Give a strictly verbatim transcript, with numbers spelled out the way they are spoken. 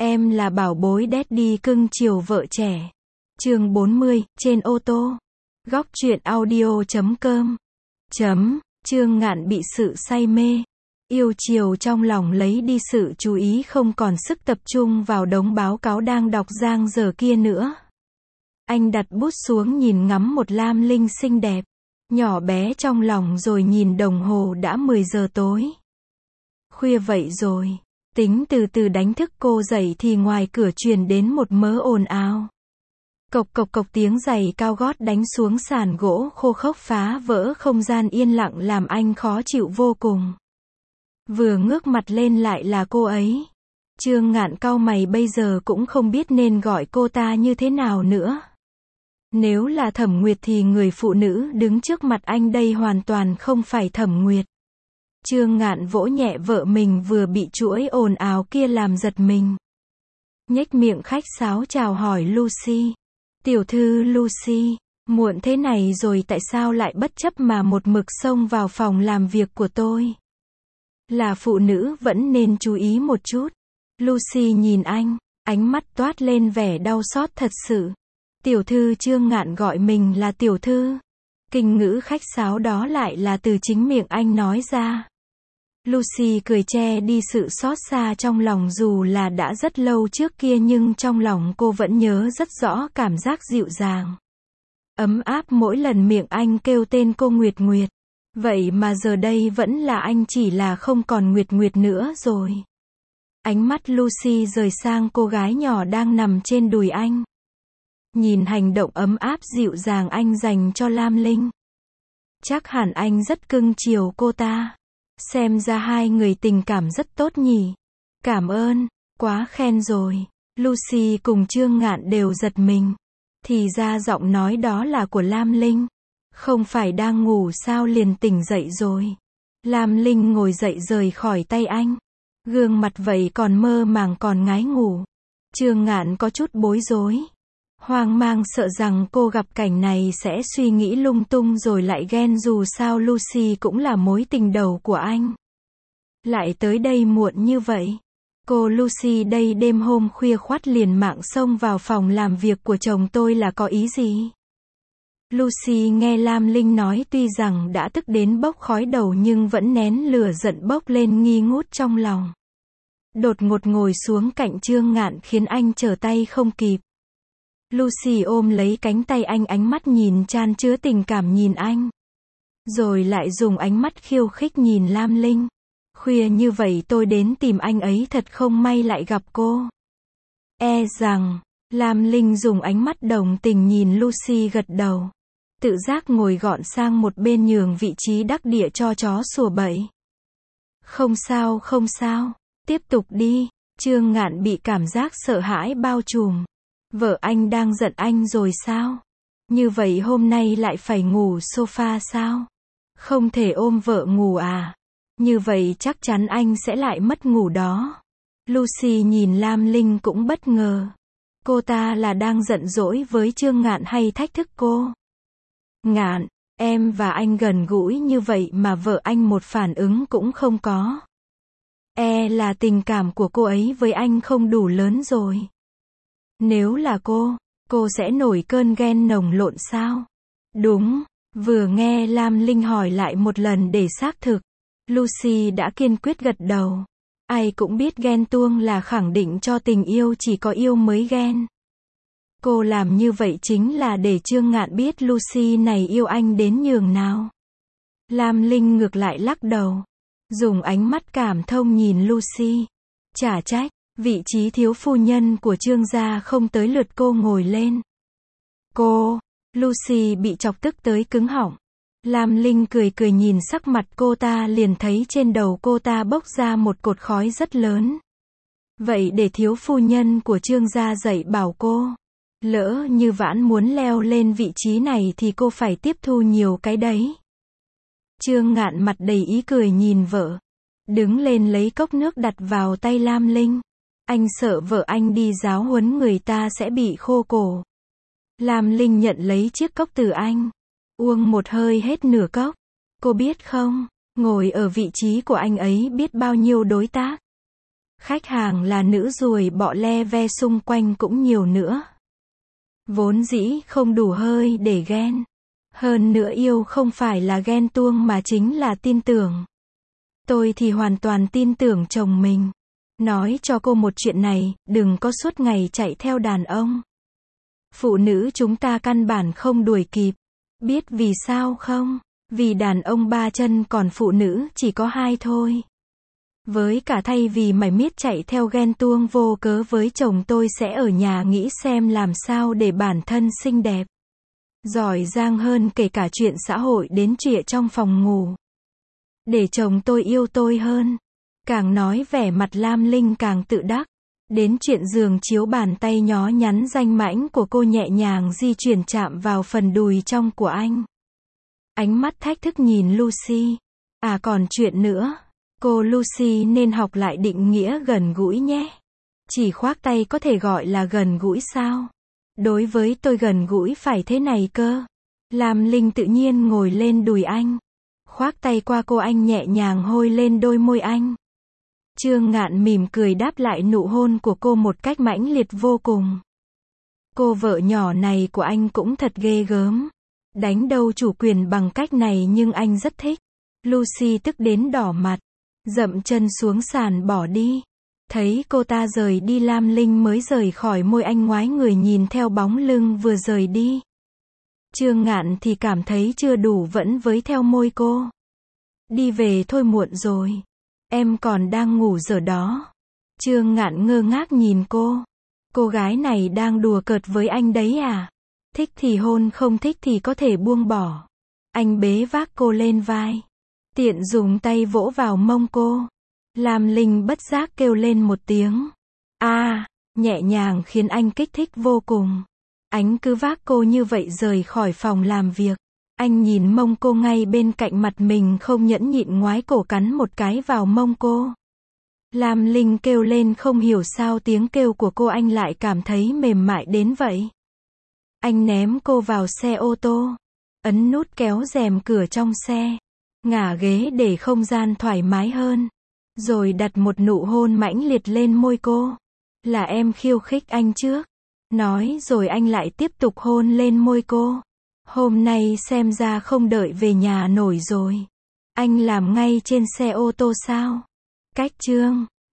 Em là bảo bối daddy cưng chiều vợ trẻ. Chương bốn mươi, trên ô tô. Góc truyện audio chấm com. Chấm, Chương Ngạn bị sự say mê, yêu chiều trong lòng lấy đi sự chú ý, không còn sức tập trung vào đống báo cáo đang đọc giang dở kia nữa. Anh đặt bút xuống nhìn ngắm một Lam Linh xinh đẹp, nhỏ bé trong lòng rồi nhìn đồng hồ đã mười giờ tối. Khuya vậy rồi. Tính từ từ đánh thức cô dậy thì ngoài cửa truyền đến một mớ ồn ào. Cộc cộc cộc tiếng giày cao gót đánh xuống sàn gỗ khô khốc phá vỡ không gian yên lặng làm anh khó chịu vô cùng. Vừa ngước mặt lên lại là cô ấy. Chương Ngạn cau mày, bây giờ cũng không biết nên gọi cô ta như thế nào nữa. Nếu là Thẩm Nguyệt thì người phụ nữ đứng trước mặt anh đây hoàn toàn không phải Thẩm Nguyệt. Chương Ngạn vỗ nhẹ vợ mình vừa bị chuỗi ồn ào kia làm giật mình. Nhếch miệng khách sáo chào hỏi Lucy. Tiểu thư Lucy, muộn thế này rồi tại sao lại bất chấp mà một mực xông vào phòng làm việc của tôi? Là phụ nữ vẫn nên chú ý một chút. Lucy nhìn anh, ánh mắt toát lên vẻ đau xót thật sự. Tiểu thư, Chương Ngạn gọi mình là tiểu thư. Kinh ngữ khách sáo đó lại là từ chính miệng anh nói ra. Lucy cười che đi sự xót xa trong lòng, dù là đã rất lâu trước kia nhưng trong lòng cô vẫn nhớ rất rõ cảm giác dịu dàng, ấm áp mỗi lần miệng anh kêu tên cô Nguyệt Nguyệt. Vậy mà giờ đây vẫn là anh, chỉ là không còn Nguyệt Nguyệt nữa rồi. Ánh mắt Lucy rời sang cô gái nhỏ đang nằm trên đùi anh. Nhìn hành động ấm áp dịu dàng anh dành cho Lam Linh, chắc hẳn anh rất cưng chiều cô ta. Xem ra hai người tình cảm rất tốt nhỉ. Cảm ơn, quá khen rồi. Lucy cùng Chương Ngạn đều giật mình. Thì ra giọng nói đó là của Lam Linh. Không phải đang ngủ sao liền tỉnh dậy rồi. Lam Linh ngồi dậy rời khỏi tay anh. Gương mặt vậy còn mơ màng còn ngái ngủ. Chương Ngạn có chút bối rối, hoang mang, sợ rằng cô gặp cảnh này sẽ suy nghĩ lung tung rồi lại ghen, dù sao Lucy cũng là mối tình đầu của anh. Lại tới đây muộn như vậy. Cô Lucy đây đêm hôm khuya khoắt liền mạng xông vào phòng làm việc của chồng tôi là có ý gì? Lucy nghe Lam Linh nói tuy rằng đã tức đến bốc khói đầu nhưng vẫn nén lửa giận bốc lên nghi ngút trong lòng. Đột ngột ngồi xuống cạnh Chương Ngạn khiến anh trở tay không kịp. Lucy ôm lấy cánh tay anh, ánh mắt nhìn chan chứa tình cảm nhìn anh. Rồi lại dùng ánh mắt khiêu khích nhìn Lam Linh. Khuya như vậy tôi đến tìm anh ấy, thật không may lại gặp cô. E rằng, Lam Linh dùng ánh mắt đồng tình nhìn Lucy gật đầu. Tự giác ngồi gọn sang một bên nhường vị trí đắc địa cho chó sủa bậy. Không sao không sao, tiếp tục đi. Chương Ngạn bị cảm giác sợ hãi bao trùm. Vợ anh đang giận anh rồi sao? Như vậy hôm nay lại phải ngủ sofa sao? Không thể ôm vợ ngủ à? Như vậy chắc chắn anh sẽ lại mất ngủ đó. Lucy nhìn Lam Linh cũng bất ngờ. Cô ta là đang giận dỗi với Chương Ngạn hay thách thức cô? Ngạn, em và anh gần gũi như vậy mà vợ anh một phản ứng cũng không có. E là tình cảm của cô ấy với anh không đủ lớn rồi. Nếu là cô, cô sẽ nổi cơn ghen nồng lộn sao? Đúng, vừa nghe Lam Linh hỏi lại một lần để xác thực, Lucy đã kiên quyết gật đầu. Ai cũng biết ghen tuông là khẳng định cho tình yêu, chỉ có yêu mới ghen. Cô làm như vậy chính là để Chương Ngạn biết Lucy này yêu anh đến nhường nào. Lam Linh ngược lại lắc đầu, dùng ánh mắt cảm thông nhìn Lucy. Chả trách, vị trí thiếu phu nhân của Chương gia không tới lượt cô ngồi lên. Cô, Lucy bị chọc tức tới cứng họng. Lam Linh cười cười nhìn sắc mặt cô ta liền thấy trên đầu cô ta bốc ra một cột khói rất lớn. Vậy để thiếu phu nhân của Chương gia dạy bảo cô. Lỡ như Vãn muốn leo lên vị trí này thì cô phải tiếp thu nhiều cái đấy. Chương Ngạn mặt đầy ý cười nhìn vợ. Đứng lên lấy cốc nước đặt vào tay Lam Linh. Anh sợ vợ anh đi giáo huấn người ta sẽ bị khô cổ. Lam Linh nhận lấy chiếc cốc từ anh. Uống một hơi hết nửa cốc. Cô biết không, ngồi ở vị trí của anh ấy biết bao nhiêu đối tác Khách hàng là nữ ruồi bọ le ve xung quanh cũng nhiều nữa. Vốn dĩ không đủ hơi để ghen. Hơn nữa yêu không phải là ghen tuông mà chính là tin tưởng. Tôi thì hoàn toàn tin tưởng chồng mình. Nói cho cô một chuyện này, đừng có suốt ngày chạy theo đàn ông. Phụ nữ chúng ta căn bản không đuổi kịp. Biết vì sao không? Vì đàn ông ba chân còn phụ nữ chỉ có hai thôi. Với cả thay vì mải miết chạy theo ghen tuông vô cớ với chồng, tôi sẽ ở nhà nghĩ xem làm sao để bản thân xinh đẹp, giỏi giang hơn kể cả chuyện xã hội đến chuyện trong phòng ngủ. Để chồng tôi yêu tôi hơn. Càng nói vẻ mặt Lam Linh càng tự đắc. Đến chuyện giường chiếu, bàn tay nhó nhắn danh mãnh của cô nhẹ nhàng di chuyển chạm vào phần đùi trong của anh. Ánh mắt thách thức nhìn Lucy. À còn chuyện nữa. Cô Lucy nên học lại định nghĩa gần gũi nhé. Chỉ khoác tay có thể gọi là gần gũi sao? Đối với tôi gần gũi phải thế này cơ. Lam Linh tự nhiên ngồi lên đùi anh. Khoác tay qua cô, anh nhẹ nhàng hôn lên đôi môi anh. Trương Ngạn mỉm cười đáp lại nụ hôn của cô một cách mãnh liệt vô cùng. Cô vợ nhỏ này của anh cũng thật ghê gớm. Đánh đâu chủ quyền bằng cách này nhưng anh rất thích. Lucy tức đến đỏ mặt, dậm chân xuống sàn bỏ đi. Thấy cô ta rời đi, Lam Linh mới rời khỏi môi anh, ngoái người nhìn theo bóng lưng vừa rời đi. Trương Ngạn thì cảm thấy chưa đủ, vẫn với theo môi cô. Đi về thôi, muộn rồi. Em còn đang ngủ giờ đó. Trương Ngạn ngơ ngác nhìn cô. Cô gái này đang đùa cợt với anh đấy à? Thích thì hôn, không thích thì có thể buông bỏ. Anh bế vác cô lên vai, tiện dùng tay vỗ vào mông cô. Lam Linh bất giác kêu lên một tiếng a, à, nhẹ nhàng khiến anh kích thích vô cùng. Anh cứ vác cô như vậy rời khỏi phòng làm việc. Anh nhìn mông cô ngay bên cạnh mặt mình, không nhẫn nhịn ngoái cổ cắn một cái vào mông cô. Lam Linh kêu lên, không hiểu sao tiếng kêu của cô anh lại cảm thấy mềm mại đến vậy. Anh ném cô vào xe ô tô, ấn nút kéo rèm cửa trong xe, ngả ghế để không gian thoải mái hơn, rồi đặt một nụ hôn mãnh liệt lên môi cô. Là em khiêu khích anh trước. Nói rồi anh lại tiếp tục hôn lên môi cô. Hôm nay xem ra không đợi về nhà nổi rồi. Anh làm ngay trên xe ô tô sao? Cách chương